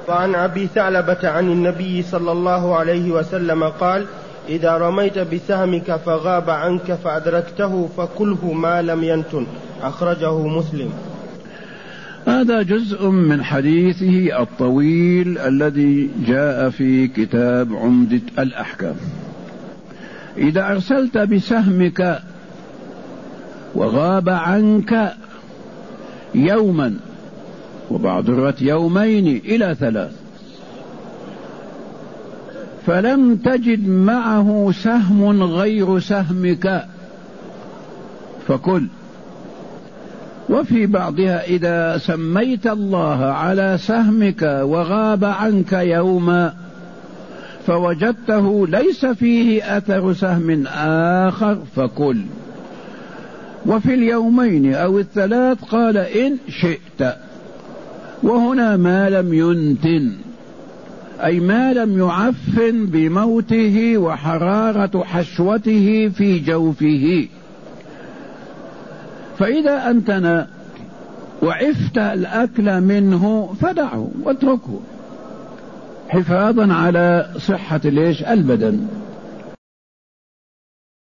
وعن أبي ثعلبة عن النبي صلى الله عليه وسلم قال: إذا رميت بسهمك فغاب عنك فأدركته فكله ما لم ينتن. أخرجه مسلم. هذا جزء من حديثه الطويل الذي جاء في كتاب عمدة الأحكام. إذا أرسلت بسهمك وغاب عنك يوما، وبعض الروايات يومين إلى 3، فلم تجد معه سهم غير سهمك فكل. وفي بعضها إذا سميت الله على سهمك وغاب عنك يوما فوجدته ليس فيه أثر سهم آخر فكل. وفي اليومين أو 3 قال إن شئت، وهنا ما لم ينتن أي ما لم يعفن بموته وحرارة حشوته في جوفه. فإذا أنتن وعفت الأكل منه فدعه واتركه حفاظا على صحة البدن.